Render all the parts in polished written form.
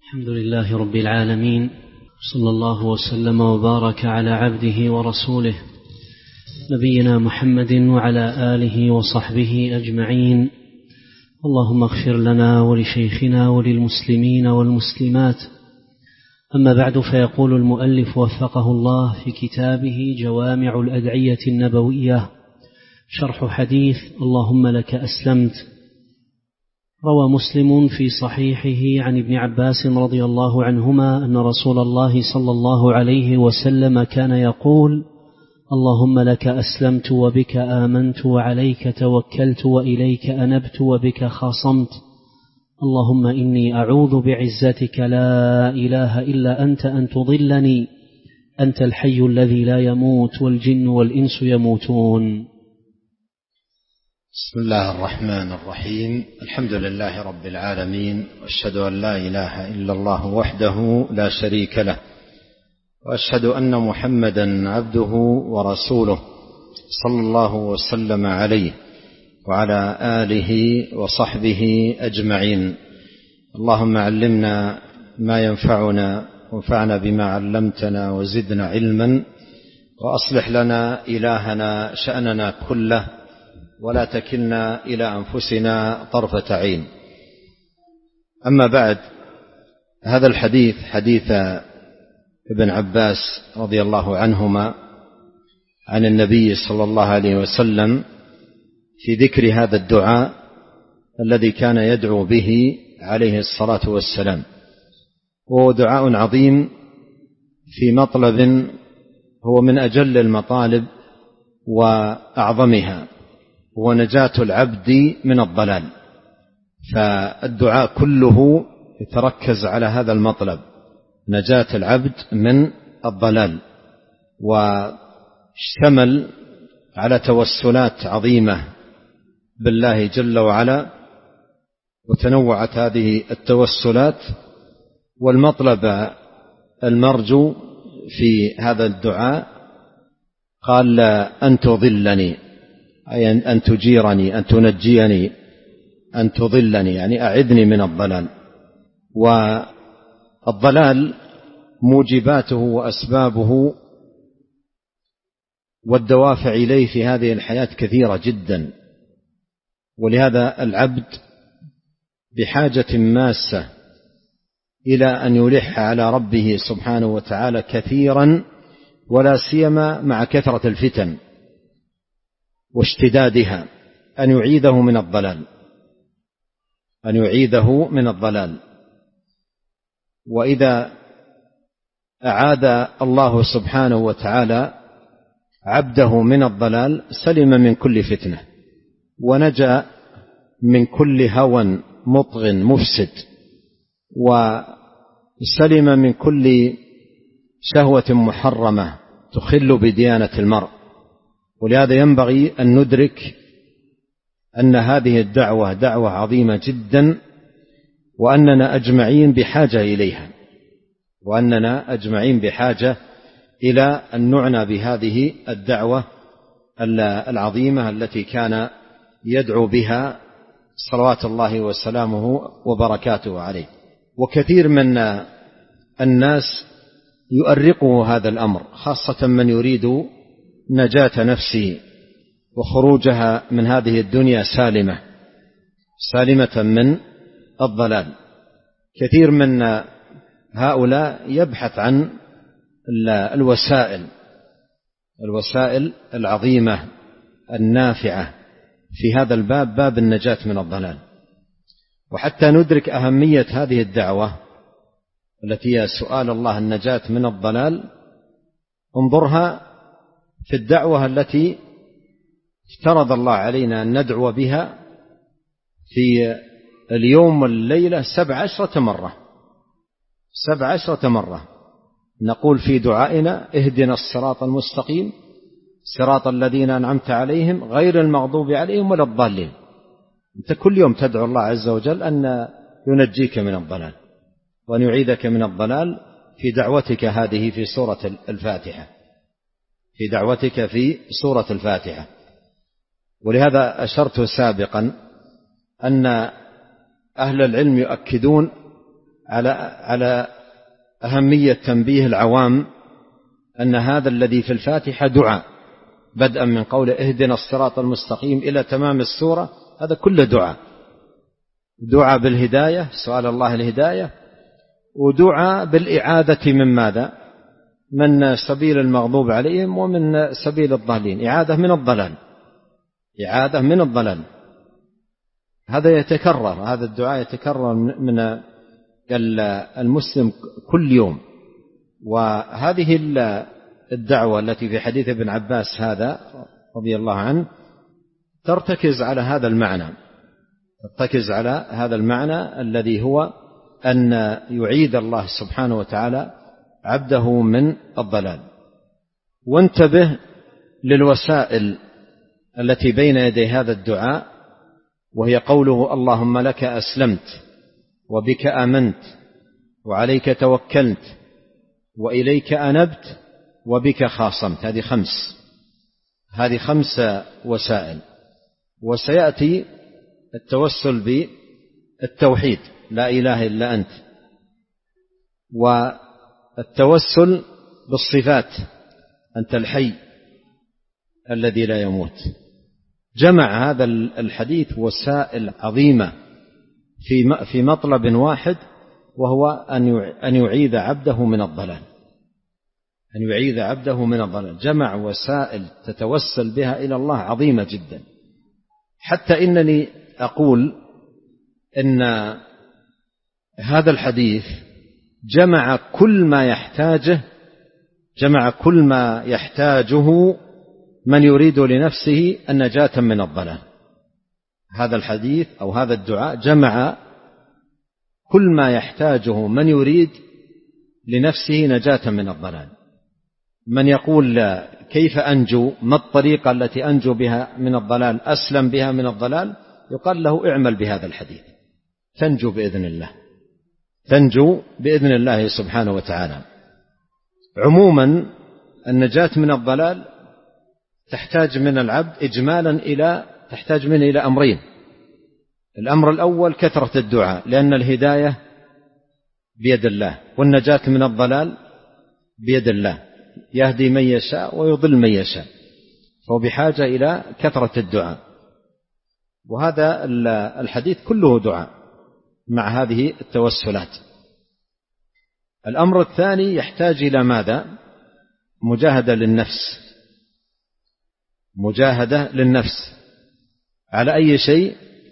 الحمد لله رب العالمين، صلى الله وسلم وبارك على عبده ورسوله نبينا محمد وعلى آله وصحبه أجمعين. اللهم اغفر لنا ولشيخنا وللمسلمين والمسلمات. أما بعد، فيقول المؤلف وفقه الله في كتابه جوامع الأدعية النبوية شرح حديث اللهم لك أسلمت. روى مسلم في صحيحه عن ابن عباس رضي الله عنهما أن رسول الله صلى الله عليه وسلم كان يقول: اللهم لك أسلمت وبك آمنت وعليك توكلت وإليك أنبت وبك خاصمت. اللهم إني أعوذ بعزتك لا إله إلا أنت أن تضلني، أنت الحي الذي لا يموت والجن والإنس يموتون. بسم الله الرحمن الرحيم. الحمد لله رب العالمين، وأشهد أن لا إله إلا الله وحده لا شريك له، وأشهد أن محمدا عبده ورسوله صلى الله وسلم عليه وعلى آله وصحبه أجمعين. اللهم علمنا ما ينفعنا وانفعنا بما علمتنا وزدنا علما، وأصلح لنا إلهنا شأننا كله، ولا تكلنا إلى أنفسنا طرفة عين. أما بعد، هذا الحديث حديث ابن عباس رضي الله عنهما عن النبي صلى الله عليه وسلم في ذكر هذا الدعاء الذي كان يدعو به عليه الصلاة والسلام، وهو دعاء عظيم في مطلب هو من أجل المطالب وأعظمها، هو نجاة العبد من الضلال. فالدعاء كله يتركز على هذا المطلب، نجاة العبد من الضلال، واشتمل على توسلات عظيمة بالله جل وعلا، وتنوعت هذه التوسلات. والمطلب المرجو في هذا الدعاء قال: أن تضلني، أي أن تجيرني، أن تنجيني، أن تضلني، يعني أعذني من الضلال. والضلال موجباته وأسبابه والدوافع إليه في هذه الحياة كثيرة جدا، ولهذا العبد بحاجة ماسة إلى أن يلح على ربه سبحانه وتعالى كثيرا، ولا سيما مع كثرة الفتن واشتدادها، أن يعيذه من الضلال، أن يعيذه من الضلال. وإذا أعاذ الله سبحانه وتعالى عبده من الضلال سلم من كل فتنة، ونجا من كل هوى مطغ مفسد، وسلم من كل شهوة محرمة تخل بديانة المرء. ولهذا ينبغي أن ندرك أن هذه الدعوة دعوة عظيمة جدا، وأننا أجمعين بحاجة إليها، وأننا أجمعين بحاجة إلى أن نعنى بهذه الدعوة العظيمة التي كان يدعو بها صلوات الله وسلامه وبركاته عليه. وكثير من الناس يؤرقه هذا الأمر، خاصة من يريد نجاة نفسه وخروجها من هذه الدنيا سالمة من الضلال. كثير من هؤلاء يبحث عن الوسائل العظيمة النافعة في هذا الباب، باب النجاة من الضلال. وحتى ندرك أهمية هذه الدعوة التي هي سؤال الله النجاة من الضلال، انظرها في الدعوة التي افترض الله علينا أن ندعو بها في اليوم والليلة 17 مرة نقول في دعائنا: اهدنا الصراط المستقيم صراط الذين أنعمت عليهم غير المغضوب عليهم ولا الضالين. أنت كل يوم تدعو الله عز وجل أن ينجيك من الضلال وأن يعيذك من الضلال في دعوتك هذه في سورة الفاتحة، في دعوتك في سورة الفاتحة. ولهذا أشرت سابقا أن أهل العلم يؤكدون على أهمية تنبيه العوام أن هذا الذي في الفاتحة دعاء، بدءا من قول اهدنا الصراط المستقيم إلى تمام السورة، هذا كله دعاء بالهداية، سؤال الله الهداية، ودعاء بالإعادة من ماذا؟ من سبيل المغضوب عليهم ومن سبيل الضالين، إعادة من الضلال. هذا يتكرر، هذا الدعاء يتكرر من المسلم كل يوم. وهذه الدعوة التي في حديث ابن عباس هذا رضي الله عنه ترتكز على هذا المعنى الذي هو أن يعيد الله سبحانه وتعالى عبده من الضلال. وانتبه للوسائل التي بين يدي هذا الدعاء، وهي قوله اللهم لك أسلمت وبك آمنت وعليك توكلت وإليك أنبت وبك خاصمت. هذه 5 وسائل. وسيأتي التوسل بالتوحيد، لا إله إلا أنت، والتوسل بالصفات، أنت الحي الذي لا يموت. جمع هذا الحديث وسائل عظيمة في مطلب واحد، وهو أن يعيذ عبده من الضلال، جمع وسائل تتوسل بها إلى الله عظيمة جدا، حتى إنني أقول إن هذا الحديث جمع كل ما يحتاجه من يريد لنفسه النجاة من الضلال. هذا الحديث أو هذا الدعاء جمع كل ما يحتاجه من يريد لنفسه نجاة من الضلال. من يقول كيف أنجو، ما الطريقة التي أنجو بها من الضلال، أسلم بها من الضلال، يقال له اعمل بهذا الحديث تنجو بإذن الله سبحانه وتعالى. عموما النجاة من الضلال تحتاج من العبد إجمالا تحتاج منه إلى أمرين. الأمر الأول كثرة الدعاء، لأن الهداية بيد الله، والنجاة من الضلال بيد الله، يهدي من يشاء ويضل من يشاء، فهو بحاجة إلى كثرة الدعاء. وهذا الحديث كله دعاء مع هذه التوسلات. الأمر الثاني يحتاج إلى ماذا؟ مجاهدة للنفس على أي شيء؟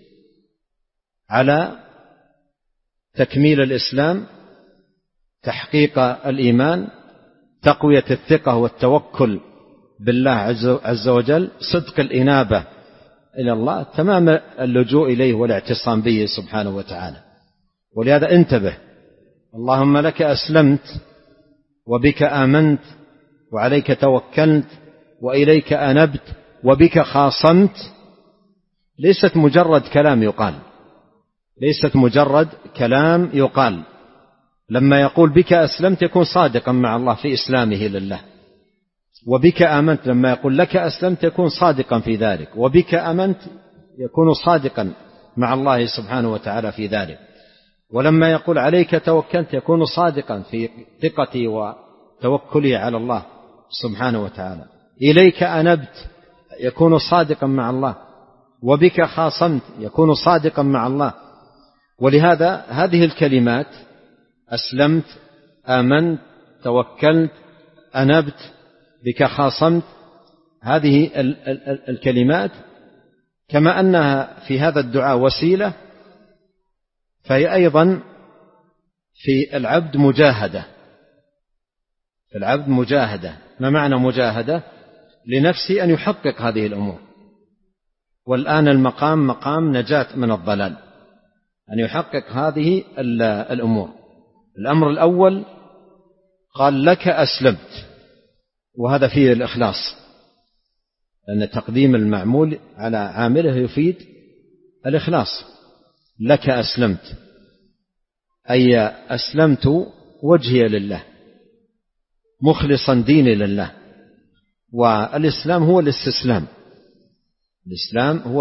على تكميل الإسلام، تحقيق الإيمان، تقوية الثقة والتوكل بالله عز وجل، صدق الإنابة إلى الله، تمام اللجوء إليه والاعتصام به سبحانه وتعالى. ولهذا انتبه، اللهم لك أسلمت وبك آمنت وعليك توكلت وإليك أنبت وبك خاصمت، ليست مجرد كلام يقال. لما يقول بك أسلمت يكون صادقا مع الله في إسلامه لله، وبك آمنت لما يقول لك أسلمت يكون صادقا في ذلك، وبك آمنت يكون صادقا مع الله سبحانه وتعالى في ذلك. ولما يقول عليك توكلت يكون صادقا في ثقتي وتوكلي على الله سبحانه وتعالى. إليك أنبت يكون صادقا مع الله، وبك خاصمت يكون صادقا مع الله. ولهذا هذه الكلمات أسلمت، آمنت، توكلت، أنبت، بك خاصمت، هذه الكلمات كما أنها في هذا الدعاء وسيلة، فهي أيضا في العبد مجاهدة. ما معنى مجاهدة؟ لنفسه أن يحقق هذه الأمور. والآن المقام مقام نجاة من الضلال، أن يحقق هذه الأمور. الأمر الأول قال لك أسلمت، وهذا فيه الإخلاص، لأن تقديم المعمول على عامله يفيد الإخلاص. لك أسلمت أي أسلمت وجهي لله، مخلصا ديني لله. والإسلام هو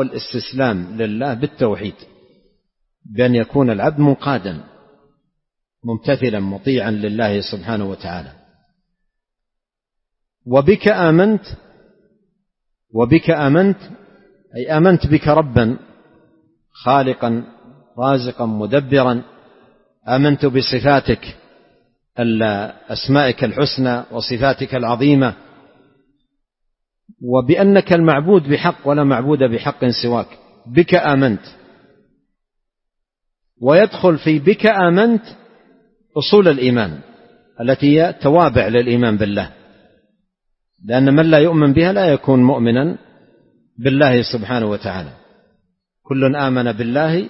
الاستسلام لله بالتوحيد، بأن يكون العبد منقادا ممتثلا مطيعا لله سبحانه وتعالى. وبك آمنت أي آمنت بك ربا خالقا رازقا مدبرا، آمنت بصفاتك أسمائك الحسنى وصفاتك العظيمة، وبأنك المعبود بحق ولا معبود بحق سواك. بك آمنت، ويدخل في بك آمنت أصول الإيمان التي هي توابع للإيمان بالله، لأن من لا يؤمن بها لا يكون مؤمنا بالله سبحانه وتعالى. كل آمن بالله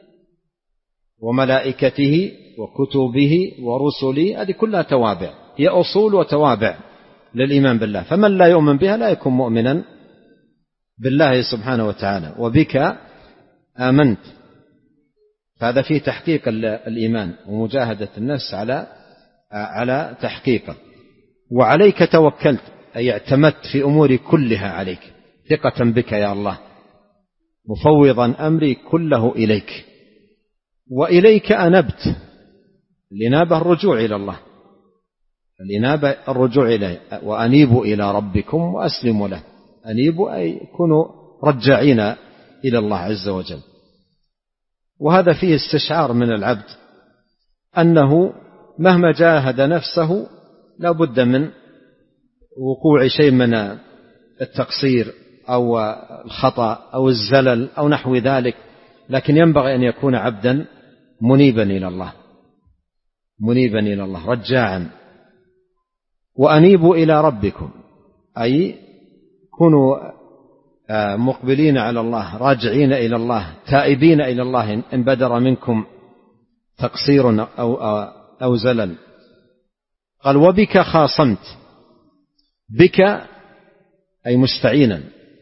وملائكته وكتبه ورسله، هذه كلها توابع، هي أصول وتوابع للإيمان بالله، فمن لا يؤمن بها لا يكون مؤمنا بالله سبحانه وتعالى. وبك آمنت، فهذا فيه تحقيق الإيمان ومجاهدة النفس على تحقيقه. وعليك توكلت أي اعتمدت في أموري كلها عليك، ثقة بك يا الله، مفوضا أمري كله إليك. وإليك أنبت، الإنابة الرجوع إلى الله، الإنابة الرجوع إليه. وأنيبوا إلى ربكم وأسلموا له، أنيبوا أي كونوا رجعين إلى الله عز وجل. وهذا فيه استشعار من العبد أنه مهما جاهد نفسه لا بد من وقوع شيء من التقصير أو الخطأ أو الزلل أو نحو ذلك، لكن ينبغي أن يكون عبدا منيبا إلى الله، منيبا إلى الله رجاعا. وأنيبوا إلى ربكم أي كونوا مقبلين على الله، راجعين إلى الله، تائبين إلى الله إن بدر منكم تقصير أو زلل. قال وبك خاصمت، بك أي مستعينا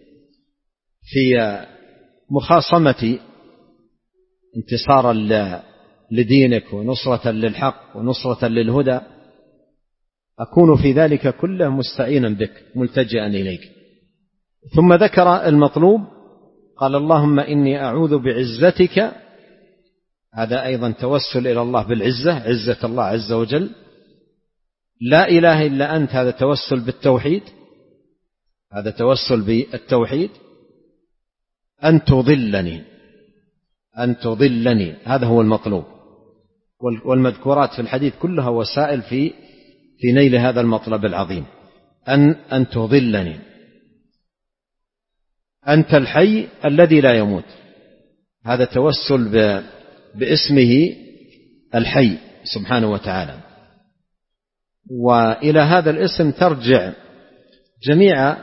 في مخاصمة انتصارا لدينك ونصرة للحق ونصرة للهدى، أكون في ذلك كله مستعينا بك ملتجئا إليك. ثم ذكر المطلوب، قال اللهم إني أعوذ بعزتك، هذا أيضا توسل إلى الله بالعزة، عزة الله عز وجل. لا إله إلا أنت، هذا توسل بالتوحيد، هذا توسل بالتوحيد. أن تضلني، أن تضلني، هذا هو المطلوب. والمذكورات في الحديث كلها وسائل في نيل هذا المطلب العظيم، أن تضلني. أنت الحي الذي لا يموت، هذا توسل باسمه الحي سبحانه وتعالى. وإلى هذا الاسم ترجع جميع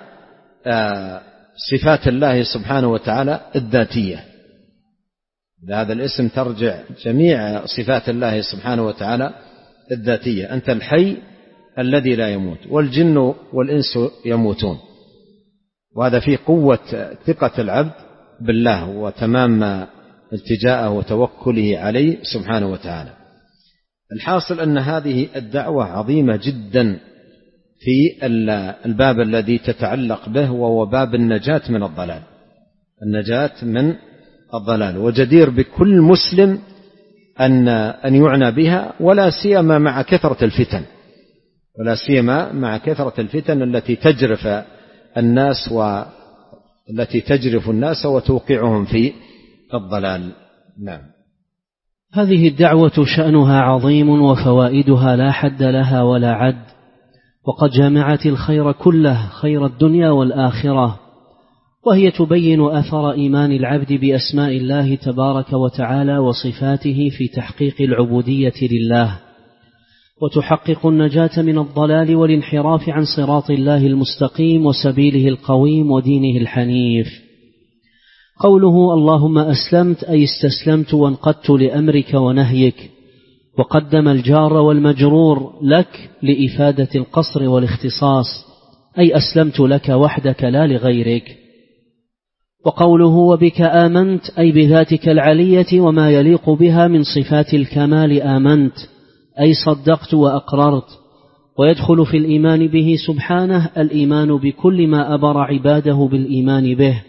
صفات الله سبحانه وتعالى الذاتية، إلى هذا الاسم ترجع جميع صفات الله سبحانه وتعالى الذاتية. أنت الحي الذي لا يموت، والجن والإنس يموتون. وهذا فيه قوة ثقة العبد بالله وتمام التجاءه وتوكله عليه سبحانه وتعالى. الحاصل أن هذه الدعوة عظيمة جدا في الباب الذي تتعلق به، وهو باب النجاة من الضلال، النجاة من الضلال، وجدير بكل مسلم أن يعنى بها، ولا سيما مع كثرة الفتن، ولا سيما مع كثرة الفتن التي تجرف الناس والتي تجرف الناس وتوقعهم في الضلال. نعم. هذه الدعوة شأنها عظيم وفوائدها لا حد لها ولا عد، وقد جمعت الخير كله، خير الدنيا والآخرة، وهي تبين أثر إيمان العبد بأسماء الله تبارك وتعالى وصفاته في تحقيق العبودية لله، وتحقق النجاة من الضلال والانحراف عن صراط الله المستقيم وسبيله القويم ودينه الحنيف. قوله اللهم أسلمت أي استسلمت وانقدت لأمرك ونهيك، وقدم الجار والمجرور لك لإفادة القصر والاختصاص، أي أسلمت لك وحدك لا لغيرك. وقوله وبك آمنت أي بذاتك العلية وما يليق بها من صفات الكمال آمنت، أي صدقت وأقررت. ويدخل في الإيمان به سبحانه الإيمان بكل ما أبر عباده بالإيمان به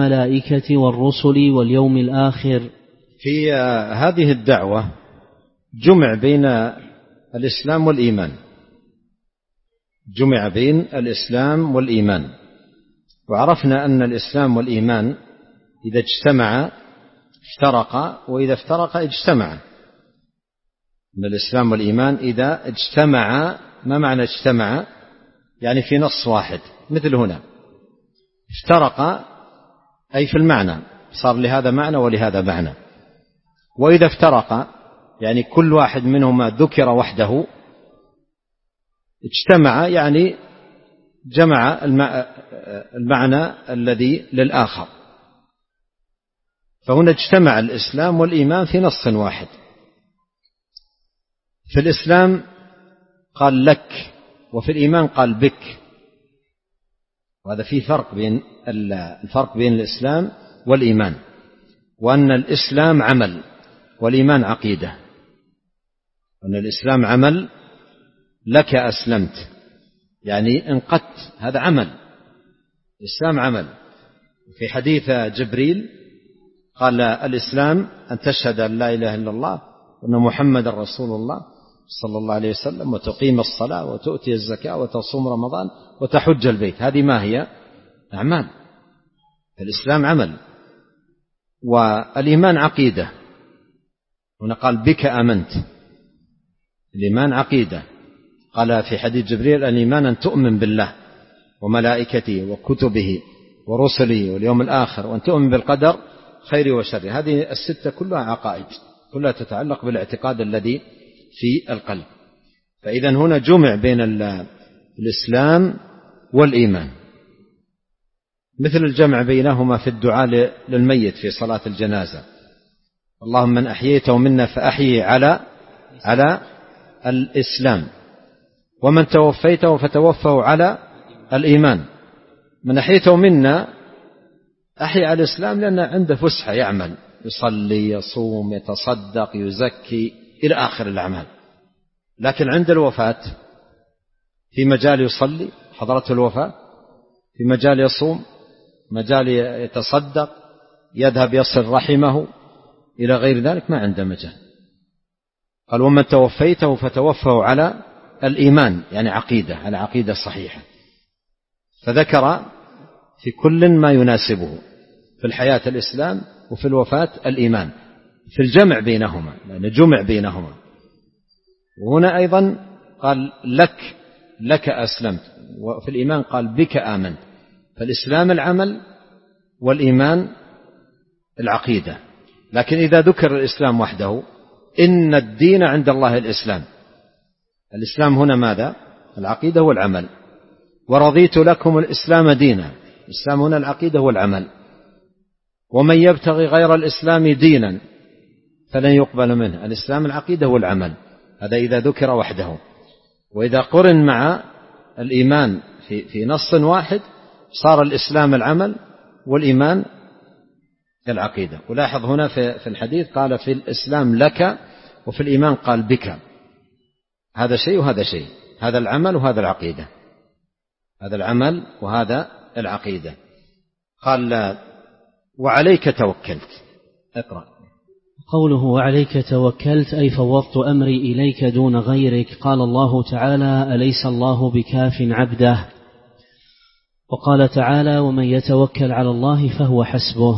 كالملائكة والرسل واليوم الآخر. في هذه الدعوة جمع بين الإسلام والإيمان، جمع بين الإسلام والإيمان. وعرفنا أن الإسلام والإيمان إذا اجتمع افترقا، وإذا افترقا اجتمعا. أن الإسلام والإيمان إذا اجتمعا، ما معنى اجتمعا؟ يعني في نص واحد، مثل هنا افترقا أي في المعنى، صار لهذا معنى ولهذا معنى. وإذا افترقا يعني كل واحد منهما ذكر وحده، اجتمع يعني جمع المعنى الذي للآخر. فهنا اجتمع الإسلام والإيمان في نص واحد. في الإسلام قال لك، وفي الإيمان قال بك. وهذا فيه الفرق بين الإسلام والإيمان، وأن الإسلام عمل والإيمان عقيدة. وأن الإسلام عمل، لك أسلمت يعني انقدت، هذا عمل، الإسلام عمل. في حديث جبريل قال الإسلام أن تشهد أن لا إله إلا الله وأن محمد رسول الله صلى الله عليه وسلم، وتقيم الصلاة وتؤتي الزكاة وتصوم رمضان وتحج البيت. هذه ما هي؟ أعمال. الإسلام عمل، والإيمان عقيدة. هنا قال بك آمنت، الإيمان عقيدة. قال في حديث جبريل الإيمان أن تؤمن بالله وملائكته وكتبه ورسله واليوم الآخر، وأن تؤمن بالقدر خير وشر. هذه الستة كلها عقائد، كلها تتعلق بالاعتقاد الذي في القلب. فإذا هنا جمع بين الإسلام والإيمان، مثل الجمع بينهما في الدعاء للميت في صلاة الجنازة: اللهم من أحييته منا فأحيي على الإسلام، ومن توفيته فتوفه على الإيمان. من أحييته منا أحيي على الإسلام لأن عنده فسحة، يعمل، يصلي، يصوم، يتصدق، يزكي إلى آخر الأعمال. لكن عند الوفاة في مجال يصلي، حضرته الوفاة، في مجال يصوم، مجال يتصدق، يذهب يصل رحمه إلى غير ذلك، ما عنده مجال. قال ومن توفيته فتوفه على الإيمان، يعني عقيدة، على عقيدة صحيحة. فذكر في كل ما يناسبه، في الحياة الإسلام وفي الوفاة الإيمان، في الجمع بينهما، لأن جمع بينهما. وهنا أيضا قال لك أسلمت، وفي الإيمان قال بك آمنت. فالإسلام العمل والإيمان العقيدة. لكن إذا ذكر الإسلام وحده: إن الدين عند الله الإسلام. الإسلام هنا ماذا؟ العقيدة والعمل. ورضيت لكم الإسلام دينا. الإسلام هنا العقيدة والعمل. ومن يبتغي غير الإسلام دينا فلن يقبل منه. الإسلام العقيدة والعمل، هذا إذا ذكر وحده. وإذا قرن مع الإيمان في نص واحد صار الإسلام العمل والإيمان العقيدة. ولاحظ هنا في الحديث قال في الإسلام لك، وفي الإيمان قال بك. هذا شيء وهذا شيء، هذا العمل وهذا العقيدة، هذا العمل وهذا العقيدة. قال وعليك توكلت. اقرأ. قوله وعليك توكلت أي فوضت أمري إليك دون غيرك. قال الله تعالى: أليس الله بكاف عبده؟ وقال تعالى: ومن يتوكل على الله فهو حسبه.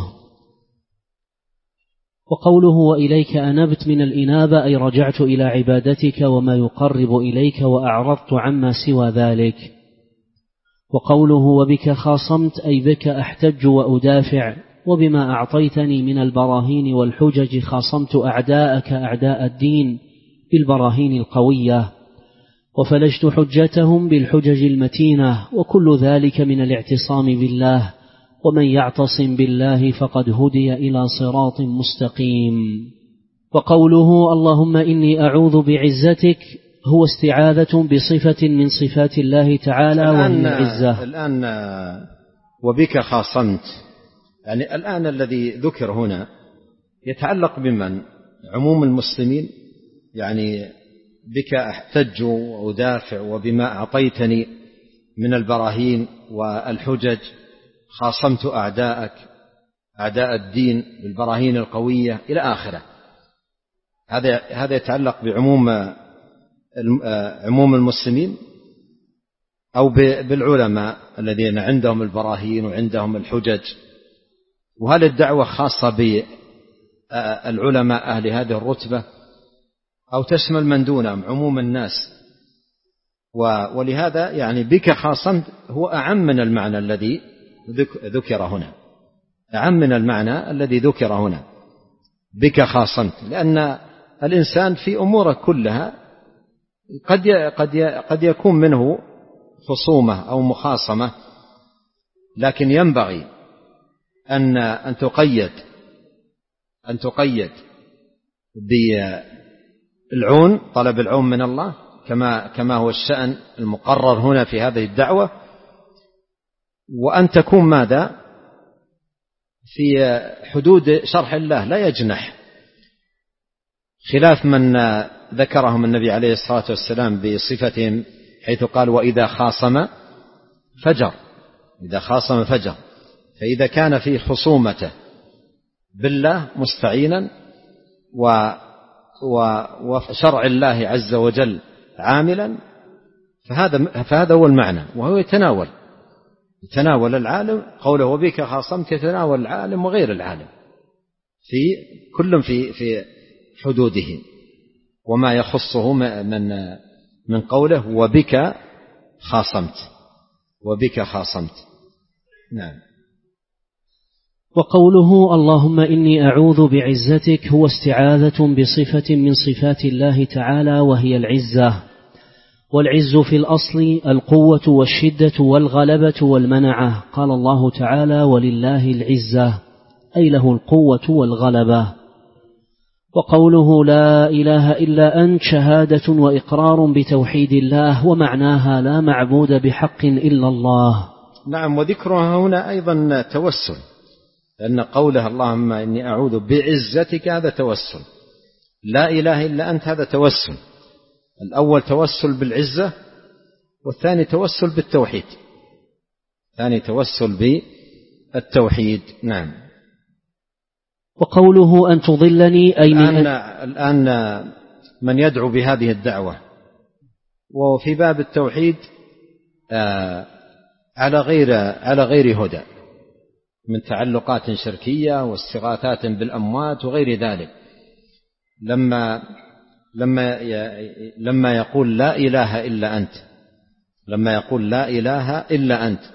وقوله وإليك أنبت من الإنابة أي رجعت إلى عبادتك وما يقرب إليك وأعرضت عما سوى ذلك. وقوله وبك خاصمت أي بك أحتج وأدافع، وبما أعطيتني من البراهين والحجج خاصمت أعداءك أعداء الدين بالبراهين القوية، وفلجت حجتهم بالحجج المتينة. وكل ذلك من الاعتصام بالله، ومن يعتصم بالله فقد هدي إلى صراط مستقيم. وقوله اللهم إني أعوذ بعزتك هو استعاذة بصفة من صفات الله تعالى وهي العزة. الآن وبك خاصمت، يعني الآن الذي ذكر هنا يتعلق بمن؟ عموم المسلمين، يعني بك أحتج وأدافع، وبما أعطيتني من البراهين والحجج خاصمت أعداءك أعداء الدين بالبراهين القوية إلى آخره. هذا يتعلق بعموم المسلمين أو بالعلماء الذين عندهم البراهين وعندهم الحجج؟ وهل الدعوة خاصة بالعلماء أهل هذه الرتبة أو تشمل من دونهم عموم الناس؟ ولهذا يعني بك خاصمت هو أعم من المعنى الذي ذكر هنا، أعم من المعنى الذي ذكر هنا بك خاصمت، لأن الإنسان في أموره كلها قد يكون منه خصومة أو مخاصمة، لكن ينبغي أن تقيد بالعون، طلب العون من الله كما هو الشأن المقرر هنا في هذه الدعوة، وأن تكون ماذا في حدود شرح الله، لا يجنح، خلاف من ذكرهم النبي عليه الصلاة والسلام بصفتهم حيث قال وإذا خاصم فجر، إذا خاصم فجر. فإذا كان في خصومته بالله مستعينا وشرع الله عز وجل عاملا، فهذا هو المعنى، وهو يتناول العالم، قوله وبك خاصمت يتناول العالم وغير العالم في كل في حدوده وما يخصه من قوله وبك خاصمت. نعم. وقوله اللهم إني أعوذ بعزتك هو استعاذة بصفة من صفات الله تعالى وهي العزة، والعز في الأصل القوة والشدة والغلبة والمنعة. قال الله تعالى ولله العزة، أي له القوة والغلبة. وقوله لا إله إلا أنت شهادة وإقرار بتوحيد الله، ومعناها لا معبود بحق إلا الله. نعم. وذكرها هنا أيضا توسل، لأن قوله اللهم إني أعوذ بعزتك هذا توسل، لا إله إلا أنت هذا توسل. الأول توسل بالعزة، والثاني توسل بالتوحيد، نعم. وقوله أن تضلني أي الآن من يدعو بهذه الدعوة وفي باب التوحيد على غير هدى، من تعلقات شركية واستغاثات بالأموات وغير ذلك، لما يقول لا إله إلا أنت،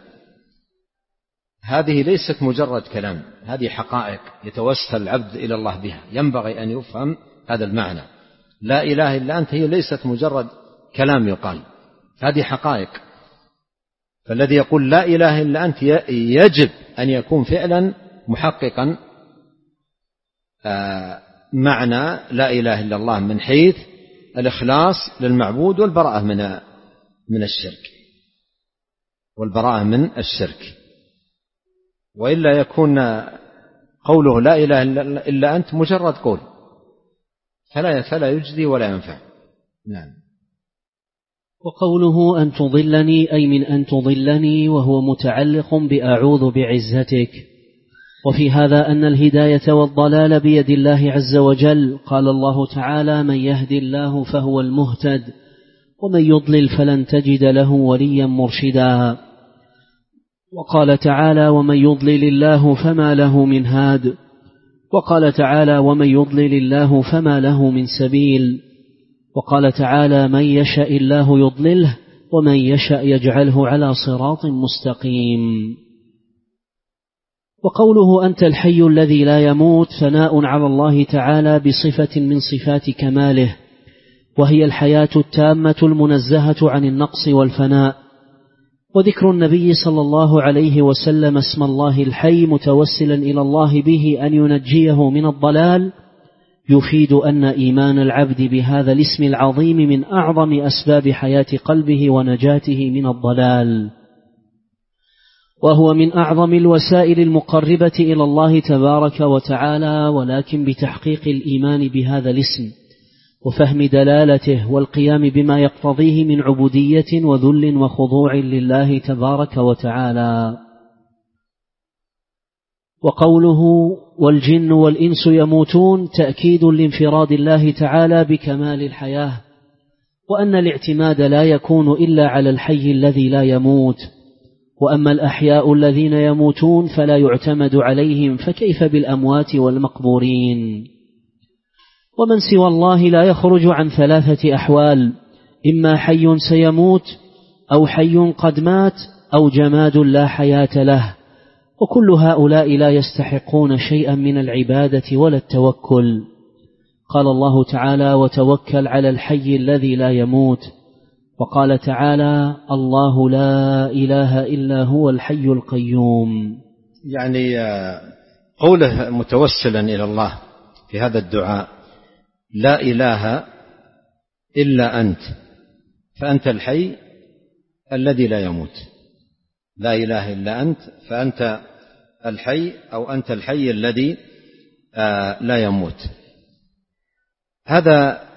هذه ليست مجرد كلام، هذه حقائق يتوسل العبد إلى الله بها، ينبغي أن يفهم هذا المعنى. لا إله إلا أنت هي ليست مجرد كلام يقال، هذه حقائق. فالذي يقول لا إله إلا أنت يجب أن يكون فعلا محققا معنى لا إله إلا الله من حيث الإخلاص للمعبود والبراءة من الشرك، وإلا يكون قوله لا إله إلا أنت مجرد قول، فلا يجدي ولا ينفع. نعم. وقوله أن تضلني أي من أن تضلني، وهو متعلق بأعوذ بعزتك. وفي هذا أن الهداية والضلال بيد الله عز وجل. قال الله تعالى من يهدي الله فهو المهتد، ومن يضلل فلن تجد له وليا مرشدا. وقال تعالى ومن يضلل الله فما له من هاد. وقال تعالى ومن يضلل الله فما له من سبيل. وقال تعالى من يشاء الله يضلله ومن يشاء يجعله على صراط مستقيم. وقوله أنت الحي الذي لا يموت ثناء على الله تعالى بصفة من صفات كماله، وهي الحياة التامة المنزهة عن النقص والفناء. وذكر النبي صلى الله عليه وسلم اسم الله الحي متوسلا إلى الله به أن ينجيه من الضلال يفيد أن إيمان العبد بهذا الاسم العظيم من أعظم أسباب حياة قلبه ونجاته من الضلال، وهو من أعظم الوسائل المقربة إلى الله تبارك وتعالى، ولكن بتحقيق الإيمان بهذا الاسم وفهم دلالته والقيام بما يقتضيه من عبودية وذل وخضوع لله تبارك وتعالى. وقوله والجن والإنس يموتون تأكيد لانفراد الله تعالى بكمال الحياة، وأن الاعتماد لا يكون إلا على الحي الذي لا يموت، وأما الأحياء الذين يموتون فلا يعتمد عليهم، فكيف بالأموات والمقبورين؟ ومن سوى الله لا يخرج عن 3 أحوال: إما حي سيموت، أو حي قد مات، أو جماد لا حياة له، وكل هؤلاء لا يستحقون شيئا من العبادة ولا التوكل. قال الله تعالى: وتوكل على الحي الذي لا يموت. وقال تعالى: الله لا إله إلا هو الحي القيوم. يعني قوله متوسلا إلى الله في هذا الدعاء: لا إله إلا أنت، فأنت الحي الذي لا يموت. لا إله إلا أنت فأنت الحي، أو أنت الحي الذي لا يموت. هذا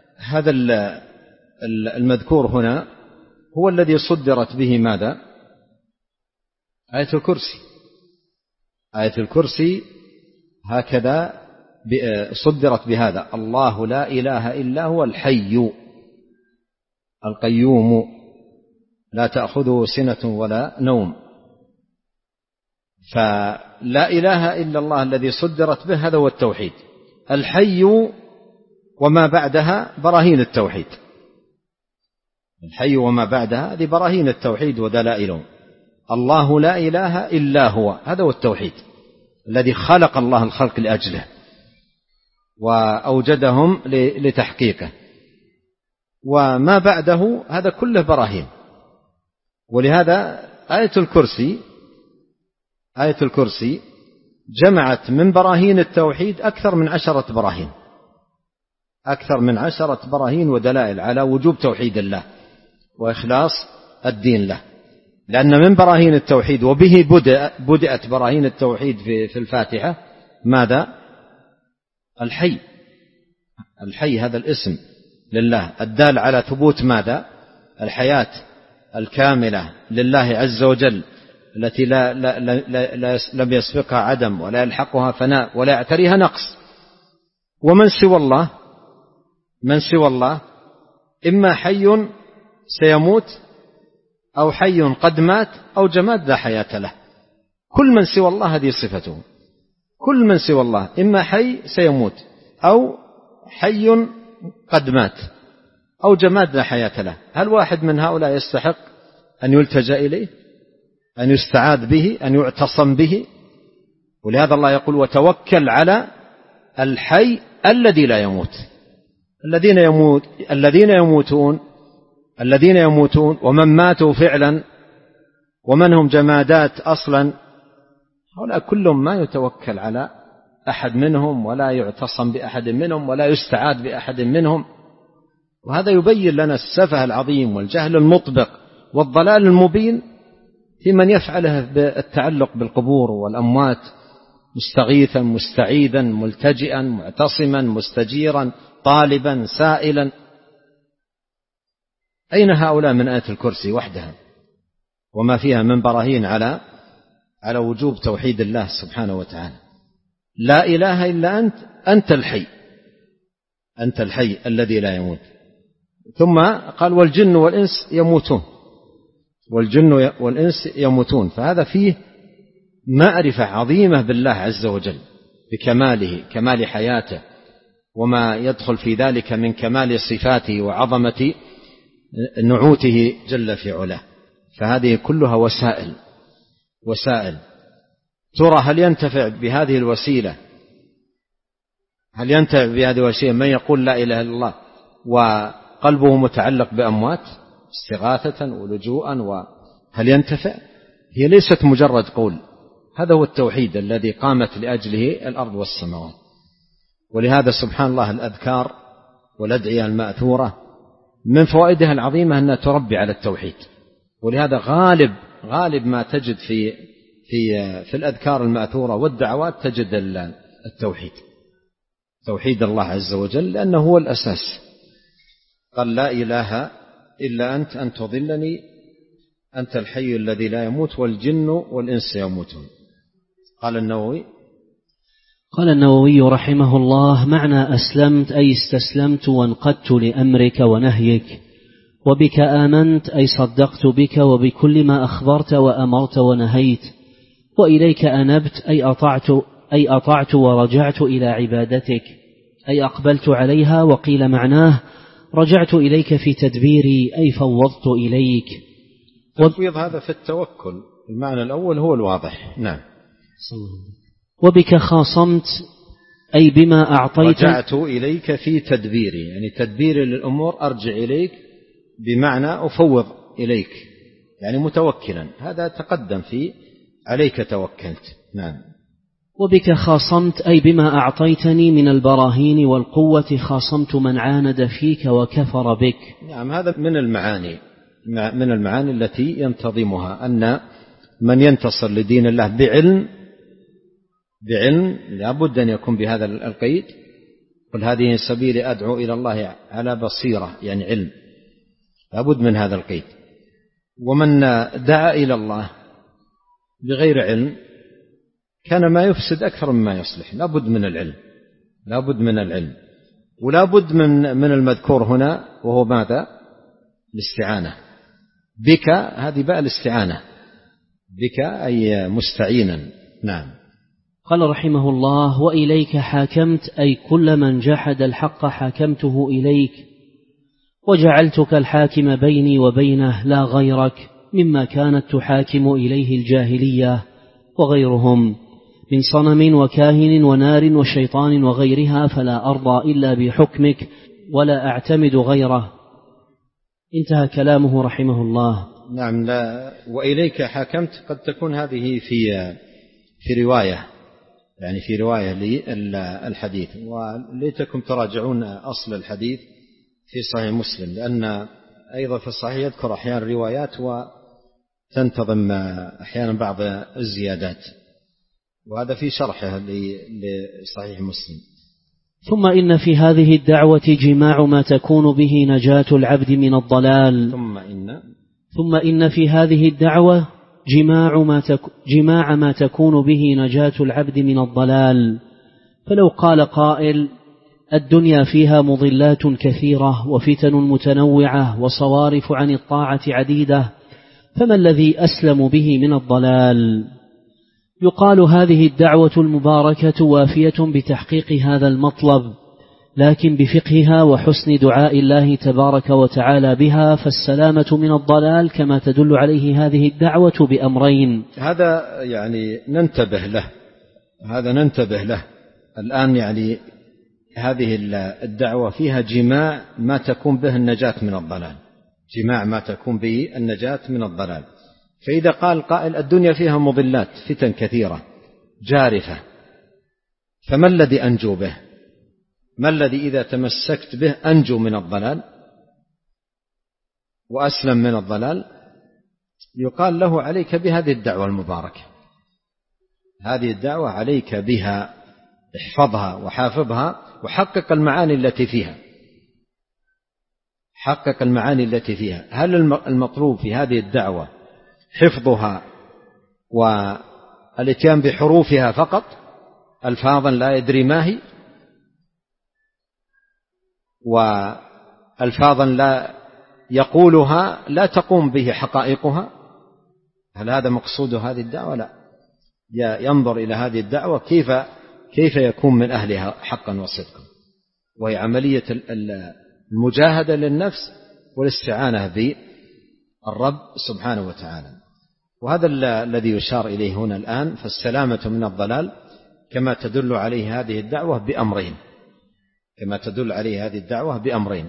المذكور هنا هو الذي صدرت به ماذا؟ آية الكرسي. آية الكرسي هكذا صدرت بهذا: الله لا إله إلا هو الحي القيوم لا تأخذه سنة ولا نوم. فلا إله إلا الله الذي صدرت به هذا هو التوحيد. الحي وما بعدها براهين التوحيد. الحي وما بعدها هذه براهين التوحيد ودلائله. الله لا إله إلا هو، هذا هو التوحيد الذي خلق الله الخلق لأجله وأوجدهم لتحقيقه، وما بعده هذا كله براهين. ولهذا آية الكرسي جمعت من براهين التوحيد أكثر من 10 براهين ودلائل على وجوب توحيد الله وإخلاص الدين له. لأن من براهين التوحيد، وبه بدأت براهين التوحيد في الفاتحة، ماذا؟ الحي هذا الاسم لله الدال على ثبوت ماذا؟ الحياة الكاملة لله عز وجل، التي لم يسبقها عدم ولا يلحقها فناء ولا يعتريها نقص. ومن سوى الله إما حي سيموت، أو حي قد مات، أو جماد لا حياة له. كل من سوى الله هذه صفته. كل من سوى الله إما حي سيموت، أو حي قد مات، أو جماد لا حياة له. هل واحد من هؤلاء يستحق أن يلتجأ إليه، أن يستعاذ به، أن يعتصم به؟ ولهذا الله يقول: وتوكل على الحي الذي لا يموت. الذين يموتون ومن ماتوا فعلا ومن هم جمادات أصلا، هؤلاء كلهم ما يتوكل على أحد منهم، ولا يعتصم بأحد منهم، ولا يستعاذ بأحد منهم. وهذا يبين لنا السفه العظيم والجهل المطبق والضلال المبين في من يفعله بالتعلق بالقبور والأموات، مستغيثا مستعيذا ملتجئا معتصما مستجيرا طالبا سائلا. أين هؤلاء من آية الكرسي وحدها وما فيها من براهين على وجوب توحيد الله سبحانه وتعالى؟ لا إله إلا أنت الحي الذي لا يموت. ثم قال: والجن والإنس يموتون. فهذا فيه معرفة عظيمة بالله عز وجل بكماله، كمال حياته، وما يدخل في ذلك من كمال صفاته وعظمة نعوته جل في علاه. فهذه كلها وسائل. ترى هل ينتفع بهذه الوسيلة من يقول لا إله إلا الله وقلبه متعلق بأموات استغاثة ولجوءا؟ وهل ينتفع؟ هي ليست مجرد قول، هذا هو التوحيد الذي قامت لأجله الأرض والسماوات. ولهذا سبحان الله الأذكار والأدعية المأثورة من فوائدها العظيمة أنها تربي على التوحيد. ولهذا غالب ما تجد في الأذكار المأثورة والدعوات تجد التوحيد، توحيد الله عز وجل، لأنه هو الأساس. قال: لا إله إلا أنت أن تضلني، أنت الحي الذي لا يموت، والجن والإنس يموتون. قال النووي رحمه الله: معنى أسلمت أي استسلمت وانقدت لأمرك ونهيك، وبك آمنت أي صدقت بك وبكل ما أخبرت وأمرت ونهيت، وإليك أنبت أي أطعت ورجعت إلى عبادتك أي أقبلت عليها. وقيل معناه رجعت إليك في تدبيري أي فوضت إليك. تفويض هذا في التوكل، المعنى الأول هو الواضح. نعم. وبك خاصمت أي بما أعطيت، رجعت إليك في تدبيري، يعني تدبيري للأمور أرجع إليك، بمعنى أفوض إليك، يعني متوكلا. هذا تقدم في عليك توكلت. نعم. وبك خاصمت أي بما أعطيتني من البراهين والقوة خاصمت من عاند فيك وكفر بك. نعم. هذا من المعاني التي ينتظمها، أن من ينتصر لدين الله بعلم لابد أن يكون بهذا القيد: قل هذه سبيلي أدعو إلى الله على بصيرة، يعني علم، لابد من هذا القيد. ومن دعا إلى الله بغير علم كان ما يفسد أكثر مما يصلح. لابد من العلم، ولابد من المذكور هنا، وهو ماذا؟ الاستعانة بك. هذه بقى الاستعانة بك أي مستعينا. نعم. قال رحمه الله: وإليك حاكمت أي كل من جحد الحق حاكمته إليك، وجعلتك الحاكم بيني وبينه لا غيرك، مما كانت تحاكم إليه الجاهلية وغيرهم من صنم وكاهن ونار وشيطان وغيرها، فلا أرضى إلا بحكمك ولا أعتمد غيره. انتهى كلامه رحمه الله. نعم. لا وإليك حاكمت قد تكون هذه في رواية، يعني في رواية للحديث، وليتكم تراجعون أصل الحديث في صحيح مسلم، لأن أيضا في الصحيح يذكر أحيانا روايات وتنتظم أحيانا بعض الزيادات، وهذا في شرحه لصحيح مسلم. ثم إن في هذه الدعوة جماع ما تكون به نجاة العبد من الضلال. ثم إن في هذه الدعوة جماع ما تكون به نجاة العبد من الضلال. فلو قال قائل: الدنيا فيها مضلات كثيرة وفتن متنوعة وصوارف عن الطاعة عديدة، فما الذي أسلم به من الضلال؟ يقال: هذه الدعوة المباركة وافية بتحقيق هذا المطلب، لكن بفقهها وحسن دعاء الله تبارك وتعالى بها، فالسلامة من الضلال كما تدل عليه هذه الدعوة بأمرين. هذا يعني ننتبه له الآن. يعني هذه الدعوة فيها جماع ما تكون به النجاة من الضلال، فإذا قال قائل: الدنيا فيها مضلات، فتن كثيرة جارفة، فما الذي أنجو به؟ ما الذي إذا تمسكت به أنجو من الضلال وأسلم من الضلال؟ يقال له: عليك بهذه الدعوة المباركة، هذه الدعوة عليك بها، احفظها وحافظها، وحقق المعاني التي فيها. هل المطلوب في هذه الدعوة حفظها والاتيان بحروفها فقط، ألفاظا لا يدري ما هي، وألفاظا لا يقولها لا تقوم به حقائقها؟ هل هذا مقصود هذه الدعوة؟ لا. ينظر إلى هذه الدعوة كيف يكون من أهلها حقا وصدقا، وهي عملية المجاهدة للنفس والاستعانة بالرب سبحانه وتعالى. وهذا الذي يشار إليه هنا الآن. فالسلامة من الضلال كما تدل عليه هذه الدعوة بأمرين.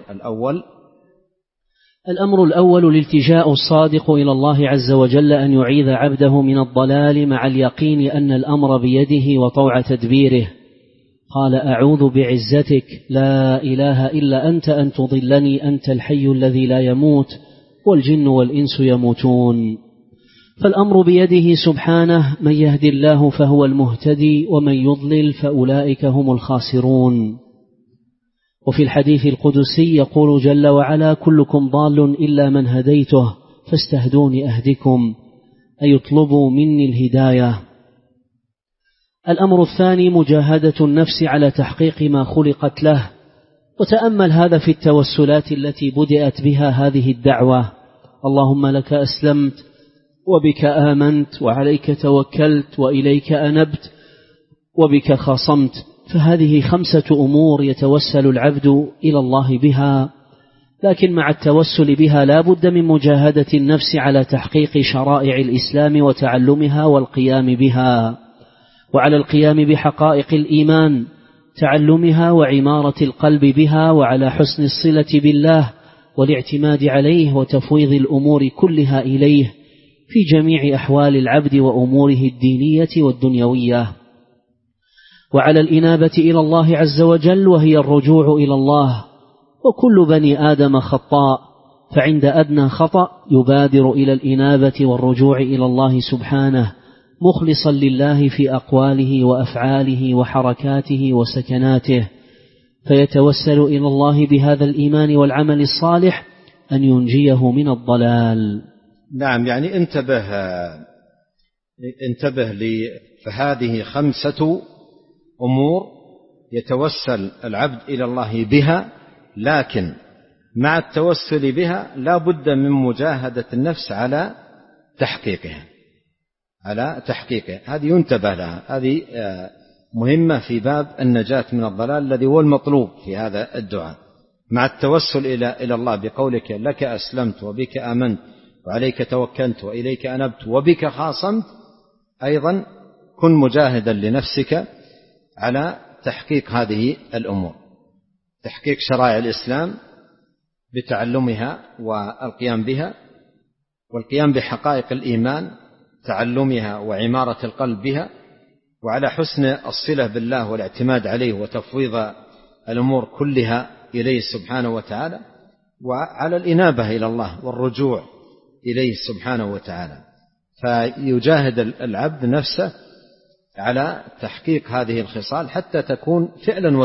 الأمر الأول: الالتجاء الصادق إلى الله عز وجل أن يعيذ عبده من الضلال، مع اليقين أن الأمر بيده وطوع تدبيره. قال: أعوذ بعزتك لا إله إلا أنت أن تضلني، أنت الحي الذي لا يموت والجن والإنس يموتون. فالأمر بيده سبحانه، من يهدي الله فهو المهتدي، ومن يضلل فأولئك هم الخاسرون. وفي الحديث القدسي يقول جل وعلا: كلكم ضال إلا من هديته فاستهدوني أهدكم، أي اطلبوا مني الهداية. الأمر الثاني مجاهدة النفس على تحقيق ما خلقت له. وتأمل هذا في التوسلات التي بدأت بها هذه الدعوة: اللهم لك أسلمت وبك آمنت وعليك توكلت وإليك أنبت وبك خاصمت. فهذه 5 أمور يتوسل العبد إلى الله بها، لكن مع التوسل بها لا بد من مجاهدة النفس على تحقيق شرائع الإسلام وتعلمها والقيام بها، وعلى القيام بحقائق الإيمان تعلمها وعمارة القلب بها، وعلى حسن الصلة بالله والاعتماد عليه وتفويض الأمور كلها إليه في جميع أحوال العبد وأموره الدينية والدنيوية، وعلى الإنابة إلى الله عز وجل وهي الرجوع إلى الله. وكل بني آدم خطاء، فعند أدنى خطأ يبادر إلى الإنابة والرجوع إلى الله سبحانه مخلصا لله في أقواله وأفعاله وحركاته وسكناته، فيتوسل إلى الله بهذا الإيمان والعمل الصالح أن ينجيه من الضلال. نعم، يعني انتبه فهذه 5 أمور يتوسل العبد إلى الله بها، لكن مع التوسل بها لا بد من مجاهدة النفس على تحقيقها. هذه ينتبه لها، هذه مهمة في باب النجاة من الضلال الذي هو المطلوب في هذا الدعاء. مع التوسل إلى الله بقولك لك أسلمت وبك آمنت وعليك توكلت وإليك أنبت وبك خاصمت، أيضا كن مجاهدا لنفسك على تحقيق هذه الأمور، تحقيق شرائع الإسلام بتعلمها والقيام بها، والقيام بحقائق الإيمان تعلمها وعمارة القلب بها، وعلى حسن الصلة بالله والاعتماد عليه وتفويض الأمور كلها إليه سبحانه وتعالى، وعلى الإنابة إلى الله والرجوع إليه سبحانه وتعالى. فيجاهد العبد نفسه على تحقيق هذه الخصال حتى تكون فعلا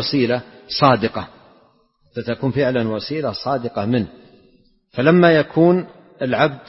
وسيلة صادقة منه. فلما يكون العبد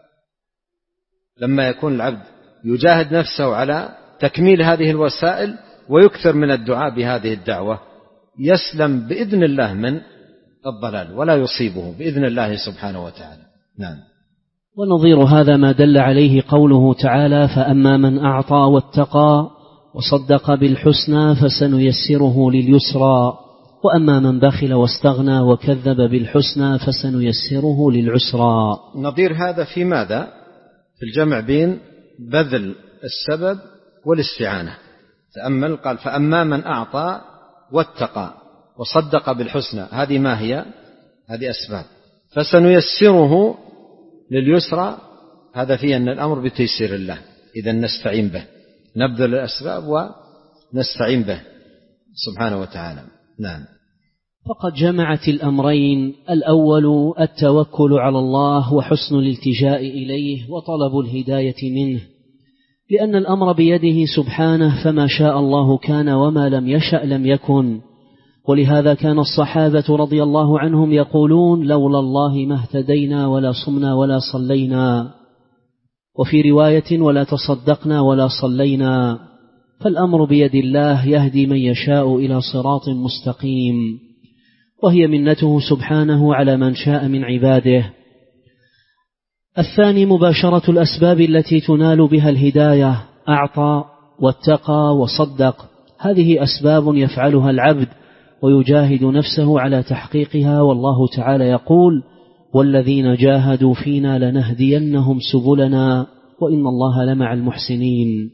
يجاهد نفسه على تكميل هذه الوسائل ويكثر من الدعاء بهذه الدعوة، يسلم بإذن الله من الضلال ولا يصيبه بإذن الله سبحانه وتعالى. نعم. ونظير هذا ما دل عليه قوله تعالى: فأما من أعطى واتقى وصدق بالحسنى فسنيسره لليسرى وأما من بخل واستغنى وكذب بالحسنى فسنيسره للعسرى. نظير هذا في ماذا؟ في الجمع بين بذل السبب والاستعانة. تأمل، قال فأما من أعطى واتقى وصدق بالحسنى، هذه ما هي؟ هذه أسباب. فسنيسره لليسرى، هذا فيه أن الأمر بتيسير الله، إذا نستعين به، نبذل الأسباب ونستعين به سبحانه وتعالى. نعم. فقد جمعت الأمرين: الأول التوكل على الله وحسن الالتجاء إليه وطلب الهداية منه، لأن الأمر بيده سبحانه، فما شاء الله كان وما لم يشأ لم يكن. ولهذا كان الصحابة رضي الله عنهم يقولون: لولا الله ما اهتدينا ولا صمنا ولا صلينا، وفي رواية: ولا تصدقنا ولا صلينا. فالأمر بيد الله يهدي من يشاء إلى صراط مستقيم، وهي منته سبحانه على من شاء من عباده. الثاني مباشرة الأسباب التي تنال بها الهداية: أعطى واتقى وصدق، هذه أسباب يفعلها العبد ويجاهد نفسه على تحقيقها، والله تعالى يقول: والذين جاهدوا فينا لنهدينهم سبلنا وإن الله لمع المحسنين.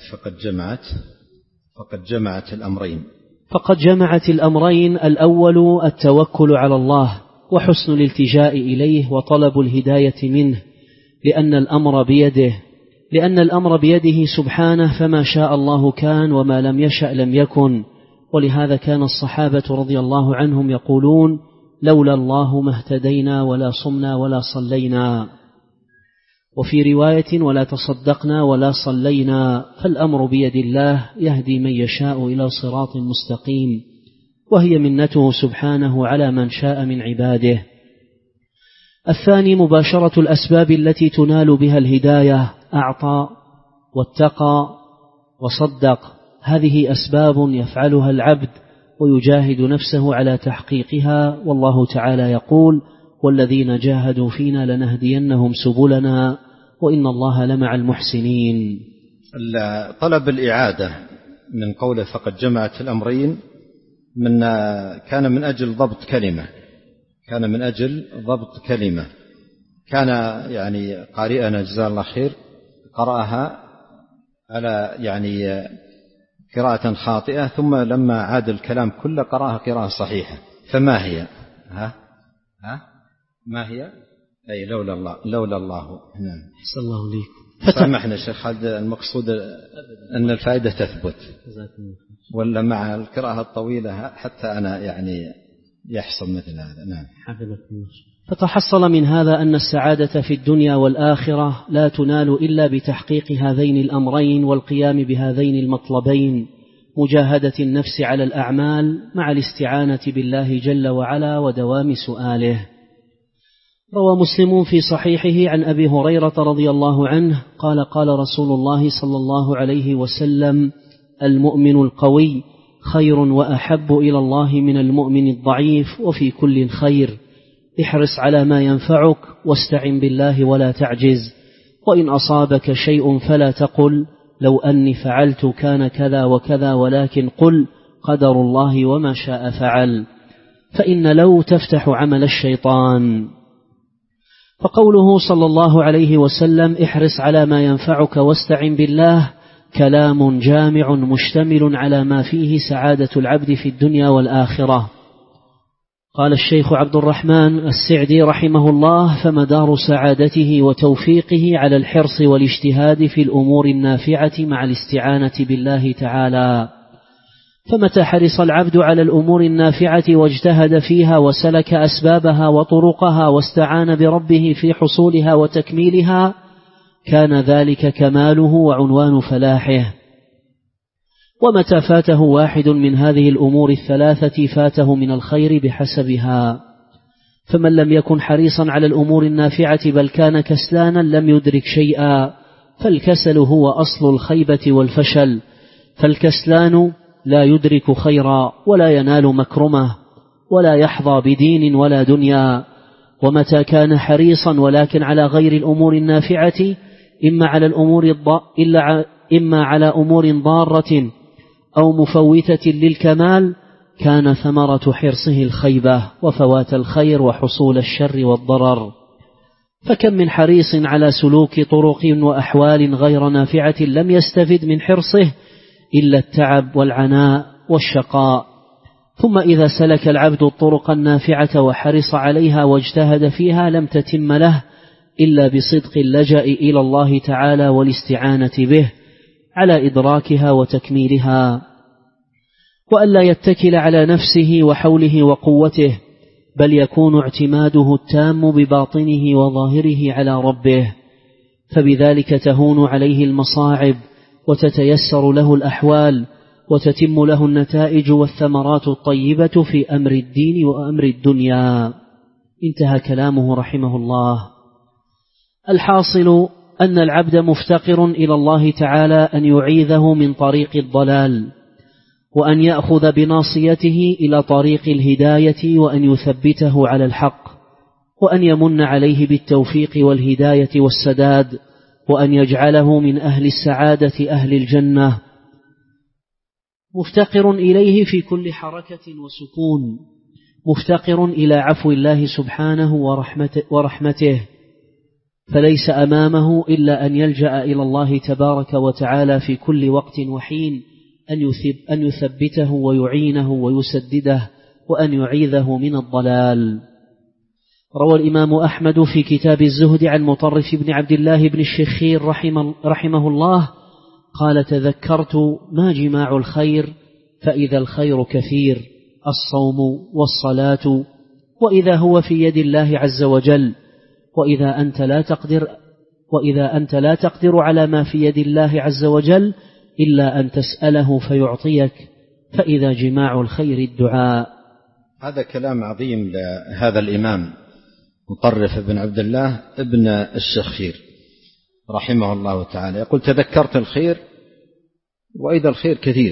فقد جمعت الأمرين. فقد جمعت الأمرين: الأول التوكل على الله وحسن الالتجاء إليه وطلب الهداية منه، لأن الأمر بيده سبحانه، فما شاء الله كان وما لم يشأ لم يكن. ولهذا كان الصحابة رضي الله عنهم يقولون: لولا الله ما اهتدينا ولا صمنا ولا صلينا. وفي رواية: ولا تصدقنا ولا صلينا. فالأمر بيد الله يهدي من يشاء إلى صراط مستقيم، وهي منته سبحانه على من شاء من عباده. الثاني مباشرة الأسباب التي تنال بها الهداية: أعطى واتقى وصدق، هذه أسباب يفعلها العبد ويجاهد نفسه على تحقيقها، والله تعالى يقول: والذين جاهدوا فينا لنهدينهم سبلنا وإن الله لمع المحسنين. طلب الإعادة من قوله فقد جمعت الأمرين كان من أجل ضبط كلمة، كان يعني قارئنا جزاه الله خير قرأها على يعني قراءة خاطئة، ثم لما عاد الكلام كله قرأها قراءة صحيحة. فما هي؟ ما هي؟ أي لولا الله. نعم. أحسن الله ليك. سامحنا شيخ، هذا المقصود أن الفائدة تثبت، ولا مع القراءة الطويلة حتى أنا يعني يحصل مثل هذا. نعم. فتحصل من هذا أن السعادة في الدنيا والآخرة لا تنال إلا بتحقيق هذين الأمرين والقيام بهذين المطلبين: مجاهدة النفس على الأعمال مع الاستعانة بالله جل وعلا ودوام سؤاله. روى مسلم في صحيحه عن أبي هريرة رضي الله عنه قال: قال رسول الله صلى الله عليه وسلم: المؤمن القوي خير وأحب إلى الله من المؤمن الضعيف، وفي كل خير، احرص على ما ينفعك واستعن بالله ولا تعجز، وإن أصابك شيء فلا تقل لو أني فعلت كان كذا وكذا، ولكن قل قدر الله وما شاء فعل، فإن لو تفتح عمل الشيطان. فقوله صلى الله عليه وسلم: احرص على ما ينفعك واستعن بالله، كلام جامع مشتمل على ما فيه سعادة العبد في الدنيا والآخرة. قال الشيخ عبد الرحمن السعدي رحمه الله: فمدار سعادته وتوفيقه على الحرص والاجتهاد في الأمور النافعة مع الاستعانة بالله تعالى. فمتى حرص العبد على الأمور النافعة واجتهد فيها وسلك أسبابها وطرقها واستعان بربه في حصولها وتكميلها، كان ذلك كماله وعنوان فلاحه. ومتى فاته واحد من هذه الأمور الثلاثة فاته من الخير بحسبها. فمن لم يكن حريصا على الأمور النافعة بل كان كسلانا لم يدرك شيئا، فالكسل هو أصل الخيبة والفشل، فالكسلان لا يدرك خيرا ولا ينال مكرمة ولا يحظى بدين ولا دنيا. ومتى كان حريصا ولكن على غير الأمور النافعة، إما على أمور ضارة أو مفوتة للكمال، كان ثمرة حرصه الخيبة وفوات الخير وحصول الشر والضرر. فكم من حريص على سلوك طرق وأحوال غير نافعة لم يستفد من حرصه إلا التعب والعناء والشقاء. ثم إذا سلك العبد الطرق النافعة وحرص عليها واجتهد فيها لم تتم له إلا بصدق اللجأ إلى الله تعالى والاستعانة به على إدراكها وتكميلها، وألا يتكل على نفسه وحوله وقوته، بل يكون اعتماده التام بباطنه وظاهره على ربه، فبذلك تهون عليه المصاعب وتتيسر له الأحوال وتتم له النتائج والثمرات الطيبة في أمر الدين وأمر الدنيا. انتهى كلامه رحمه الله. الحاصل أن العبد مفتقر إلى الله تعالى أن يعيذه من طريق الضلال، وأن يأخذ بناصيته إلى طريق الهداية، وأن يثبته على الحق، وأن يمن عليه بالتوفيق والهداية والسداد، وأن يجعله من أهل السعادة أهل الجنة. مفتقر إليه في كل حركة وسكون، مفتقر إلى عفو الله سبحانه ورحمته، فليس أمامه إلا أن يلجأ إلى الله تبارك وتعالى في كل وقت وحين أن يثبته ويعينه ويسدده وأن يعيذه من الضلال. روى الإمام أحمد في كتاب الزهد عن مطرف بن عبد الله بن الشخير رحمه الله قال: تذكرت ما جماع الخير، فإذا الخير كثير، الصوم والصلاة، وإذا هو في يد الله عز وجل، وإذا أنت لا تقدر على ما في يد الله عز وجل إلا أن تسأله فيعطيك، فإذا جماع الخير الدعاء. هذا كلام عظيم لهذا الإمام مطرف بن عبد الله ابن الشخير رحمه الله تعالى. يقول: تذكرت الخير وإذا الخير كثير،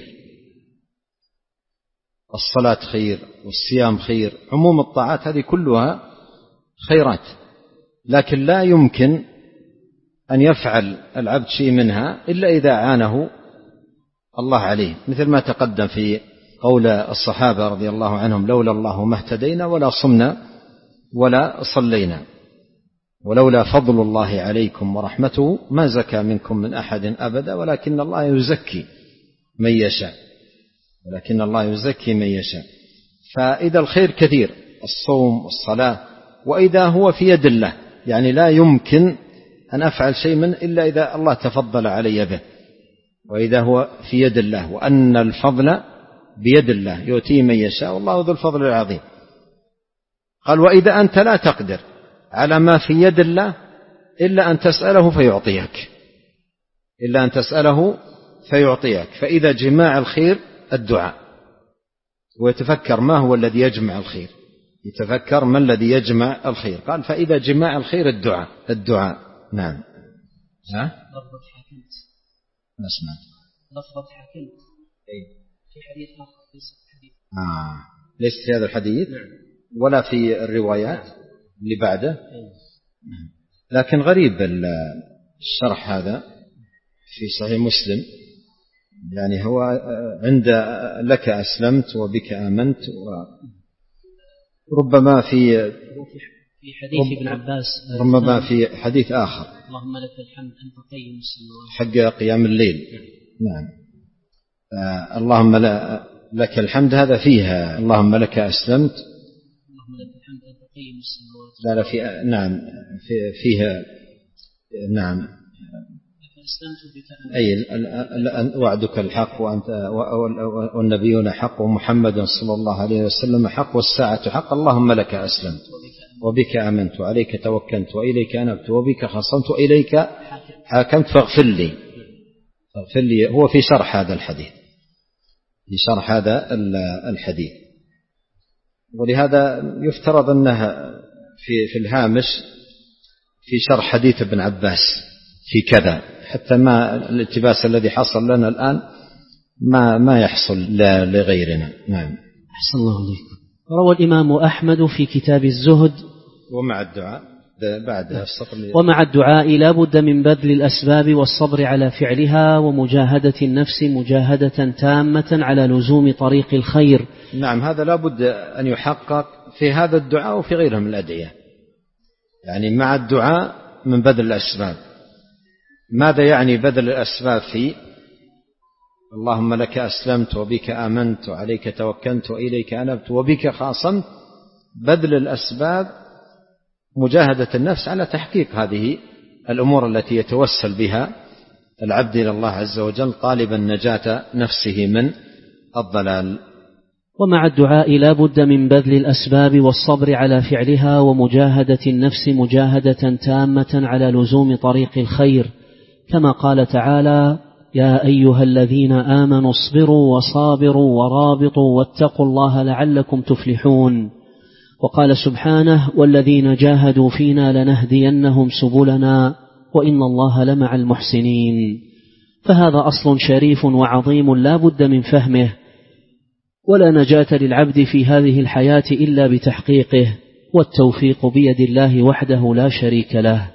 الصلاة خير والصيام خير، عموم الطاعات هذه كلها خيرات، لكن لا يمكن أن يفعل العبد شيء منها إلا إذا أعانه الله عليه، مثل ما تقدم في قول الصحابة رضي الله عنهم: لولا الله ما اهتدينا ولا صمنا ولا صلينا، ولولا فضل الله عليكم ورحمته ما زكى منكم من أحد أبدا ولكن الله يزكي من يشاء، ولكن الله يزكي من يشاء. فإذا الخير كثير، الصوم والصلاة، وإذا هو في يد الله، يعني لا يمكن أن أفعل شيء من إلا إذا الله تفضل علي به، وإذا هو في يد الله، وأن الفضل بيد الله يؤتيه من يشاء والله ذو الفضل العظيم. قال: وإذا أنت لا تقدر على ما في يد الله إلا أن تسأله فيعطيك، إلا أن تسأله فيعطيك. فإذا جماع الخير الدعاء، ويتفكر ما هو الذي يجمع الخير، يتفكر ما الذي يجمع الخير. قال: فإذا جماع الخير الدعاء. نعم. لفظة حكمت، ما سمعت لفظة حكمت في حديث آخر، ليس في هذا الحديث. نعم. ولا في الروايات اللي بعده. لكن غريب الشرح هذا في صحيح مسلم، يعني هو عند لك أسلمت وبك آمنت، وربما في حديث ابن عباس، ربما في حديث آخر: اللهم لك الحمد أنت قيم السماوات، حق قيام الليل. نعم. اللهم لك الحمد هذا فيها اللهم لك أسلمت، اللهم لك الحمد أنت قيم السماوات. لا في نعم فيها نعم أي وعدك الحق وأنت والنبيون حق ومحمد صلى الله عليه وسلم حق والساعة حق، اللهم لك أسلمت وبك آمنت وعليك توكلت وإليك أنبت وبك خصمت وإليك حاكمت فاغفر لي. هو في شرح هذا الحديث، في شرح هذا الحديث. ولهذا يفترض أنها في الهامش في شرح حديث ابن عباس في كذا، حتى ما الالتباس الذي حصل لنا الآن ما يحصل لغيرنا. نعم. أحسن الله عليكم. روى الإمام أحمد في كتاب الزهد: ومع الدعاء بعد السطر، ومع الدعاء لا بد من بذل الأسباب والصبر على فعلها ومجاهدة النفس مجاهدة تامة على لزوم طريق الخير. نعم، هذا لا بد أن يحقق في هذا الدعاء وفي غيره من الأدعية. يعني مع الدعاء من بذل الأسباب. ماذا يعني بذل الأسباب؟ في اللهم لك أسلمت وبك آمنت وعليك توكلت وإليك أنبت وبك خاصمت، بذل الأسباب مجاهدة النفس على تحقيق هذه الأمور التي يتوسل بها العبد إلى الله عز وجل طالبا نجاة نفسه من الضلال. ومع الدعاء لا بد من بذل الأسباب والصبر على فعلها ومجاهدة النفس مجاهدة تامة على لزوم طريق الخير، كما قال تعالى: يا أيها الذين آمنوا اصبروا وصابروا ورابطوا واتقوا الله لعلكم تفلحون. وقال سبحانه: والذين جاهدوا فينا لنهدينهم سبلنا وإن الله لمع المحسنين. فهذا أصل شريف وعظيم لا بد من فهمه، ولا نجاة للعبد في هذه الحياة إلا بتحقيقه، والتوفيق بيد الله وحده لا شريك له.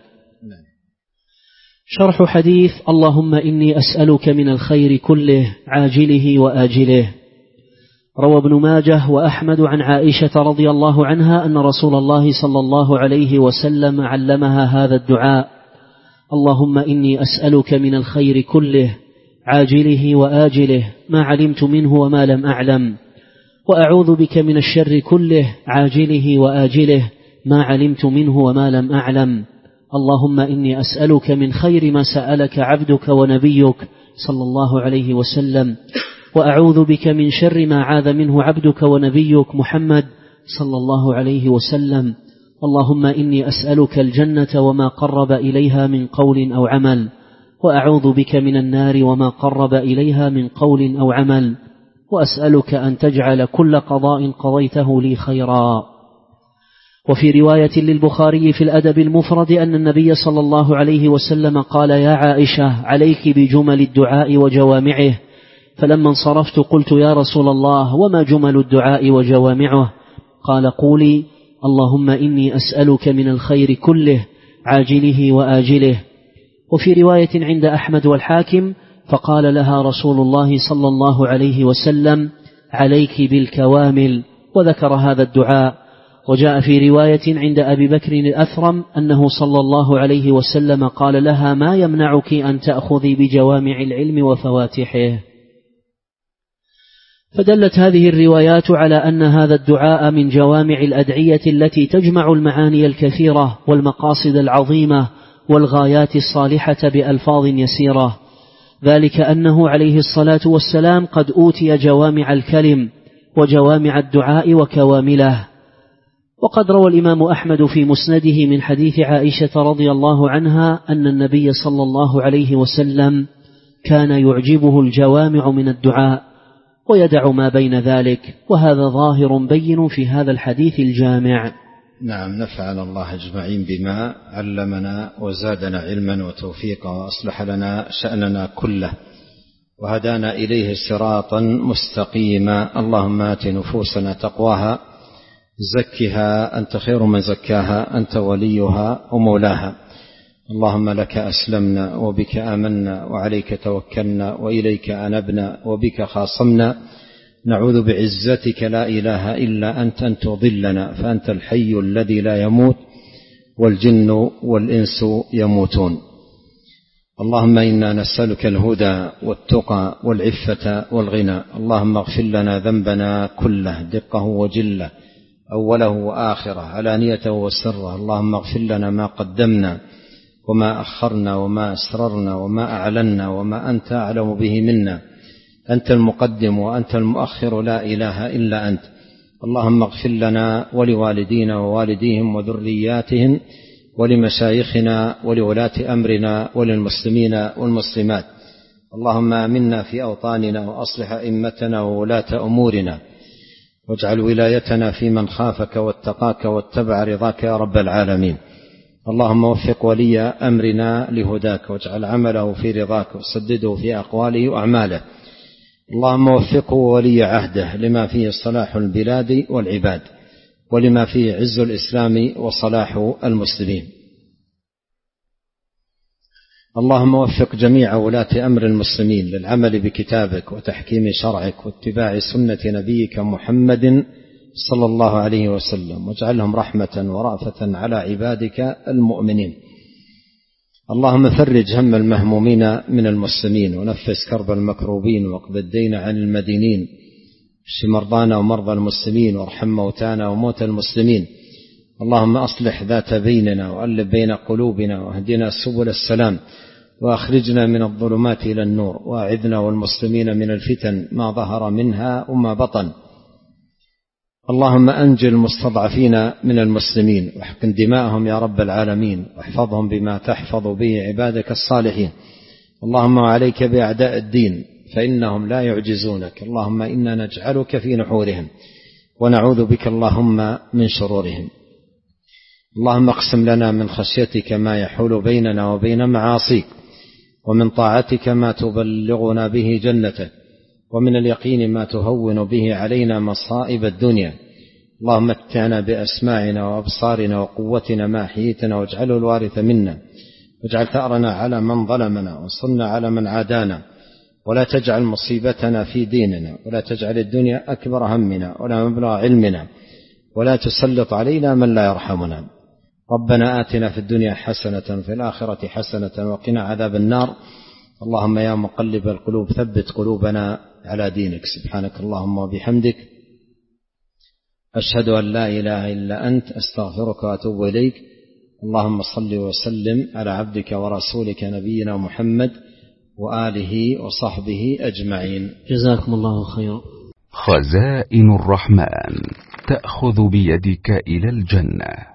شرح حديث اللهم إني أسألك من الخير كله عاجله وآجله. روى ابن ماجه وأحمد عن عائشة رضي الله عنها أن رسول الله صلى الله عليه وسلم علمها هذا الدعاء: اللهم إني أسألك من الخير كله عاجله وآجله ما علمت منه وما لم أعلم، وأعوذ بك من الشر كله عاجله وآجله ما علمت منه وما لم أعلم. اللهم إني أسألك من خير ما سألك عبدك ونبيك صلى الله عليه وسلم، وأعوذ بك من شر ما عاذ منه عبدك ونبيك محمد صلى الله عليه وسلم. اللهم إني أسألك الجنة وما قرب إليها من قول أو عمل، وأعوذ بك من النار وما قرب إليها من قول أو عمل، وأسألك أن تجعل كل قضاء قضيته لي خيرا. وفي رواية للبخاري في الأدب المفرد أن النبي صلى الله عليه وسلم قال: يا عائشة عليك بجمل الدعاء وجوامعه، فلما انصرفت قلت يا رسول الله وما جمل الدعاء وجوامعه؟ قال قولي اللهم إني أسألك من الخير كله عاجله وآجله. وفي رواية عند أحمد والحاكم فقال لها رسول الله صلى الله عليه وسلم عليك بالكوامل، وذكر هذا الدعاء. وجاء في رواية عند أبي بكر الأثرم أنه صلى الله عليه وسلم قال لها ما يمنعك أن تأخذي بجوامع العلم وفواتحه. فدلت هذه الروايات على أن هذا الدعاء من جوامع الأدعية التي تجمع المعاني الكثيرة والمقاصد العظيمة والغايات الصالحة بألفاظ يسيرة، ذلك أنه عليه الصلاة والسلام قد أوتي جوامع الكلم وجوامع الدعاء وكوامله. وقد روى الإمام أحمد في مسنده من حديث عائشة رضي الله عنها أن النبي صلى الله عليه وسلم كان يعجبه الجوامع من الدعاء ويدع ما بين ذلك، وهذا ظاهر بين في هذا الحديث الجامع. نعم، نفعنا الله أجمعين بما علمنا وزادنا علما وتوفيقا وأصلح لنا شأننا كله وهدانا إليه صراطا مستقيما. اللهم آت نفوسنا تقواها زكها أنت خير من زكاها أنت وليها ومولاها. اللهم لك أسلمنا وبك آمنا وعليك توكلنا وإليك أنبنا وبك خاصمنا، نعوذ بعزتك لا إله إلا أنت أن تضلنا، فأنت الحي الذي لا يموت والجن والإنس يموتون. اللهم إنا نسألك الهدى والتقى والعفة والغنى. اللهم اغفر لنا ذنبنا كله دقه وجله أوله وآخره علانيته وسره. اللهم اغفر لنا ما قدمنا وما أخرنا وما أسررنا وما أعلنا وما أنت أعلم به منا، أنت المقدم وأنت المؤخر لا إله إلا أنت. اللهم اغفر لنا ولوالدينا ووالديهم وذرياتهم ولمشايخنا ولولاة أمرنا وللمسلمين والمسلمات. اللهم آمنا في أوطاننا وأصلح أئمتنا وولاة أمورنا، واجعل ولايتنا في من خافك واتقاك واتبع رضاك يا رب العالمين. اللهم وفق ولي أمرنا لهداك، واجعل عمله في رضاك، وسدده في أقواله وأعماله. اللهم وفقه ولي عهده لما فيه صلاح البلاد والعباد، ولما فيه عز الإسلام وصلاح المسلمين. اللهم وفق جميع ولاة أمر المسلمين للعمل بكتابك وتحكيم شرعك واتباع سنة نبيك محمد صلى الله عليه وسلم، واجعلهم رحمة ورأفة على عبادك المؤمنين. اللهم فرج هم المهمومين من المسلمين، ونفس كرب المكروبين، واقض الدين عن المدينين، اشف مرضانا ومرضى المسلمين، وارحم موتانا وموتى المسلمين. اللهم أصلح ذات بيننا وألف بين قلوبنا، واهدنا سبل السلام، وأخرجنا من الظلمات إلى النور، وأعذنا والمسلمين من الفتن ما ظهر منها وما بطن. اللهم أنجِ المستضعفين من المسلمين، واحقن دماءهم يا رب العالمين، واحفظهم بما تحفظ به عبادك الصالحين. اللهم عليك بأعداء الدين فإنهم لا يعجزونك. اللهم إنا نجعلك في نحورهم ونعوذ بك اللهم من شرورهم. اللهم اقسم لنا من خشيتك ما يحول بيننا وبين معاصيك، ومن طاعتك ما تبلغنا به جنتك، ومن اليقين ما تهون به علينا مصائب الدنيا. اللهم متعنا بأسماعنا وأبصارنا وقوتنا ما أحييتنا، واجعله الوارث منا، واجعل ثأرنا على من ظلمنا، وانصرنا على من عادانا، ولا تجعل مصيبتنا في ديننا، ولا تجعل الدنيا أكبر همنا ولا مبلغ علمنا، ولا تسلط علينا من لا يرحمنا. ربنا آتنا في الدنيا حسنة في الآخرة حسنة وقنا عذاب النار. اللهم يا مقلب القلوب ثبت قلوبنا على دينك. سبحانك اللهم وبحمدك، أشهد أن لا إله إلا أنت، أستغفرك وأتوب إليك. اللهم صل وسلم على عبدك ورسولك نبينا محمد وآله وصحبه أجمعين. جزاكم الله خيرا. خزائن الرحمن تأخذ بيدك إلى الجنة.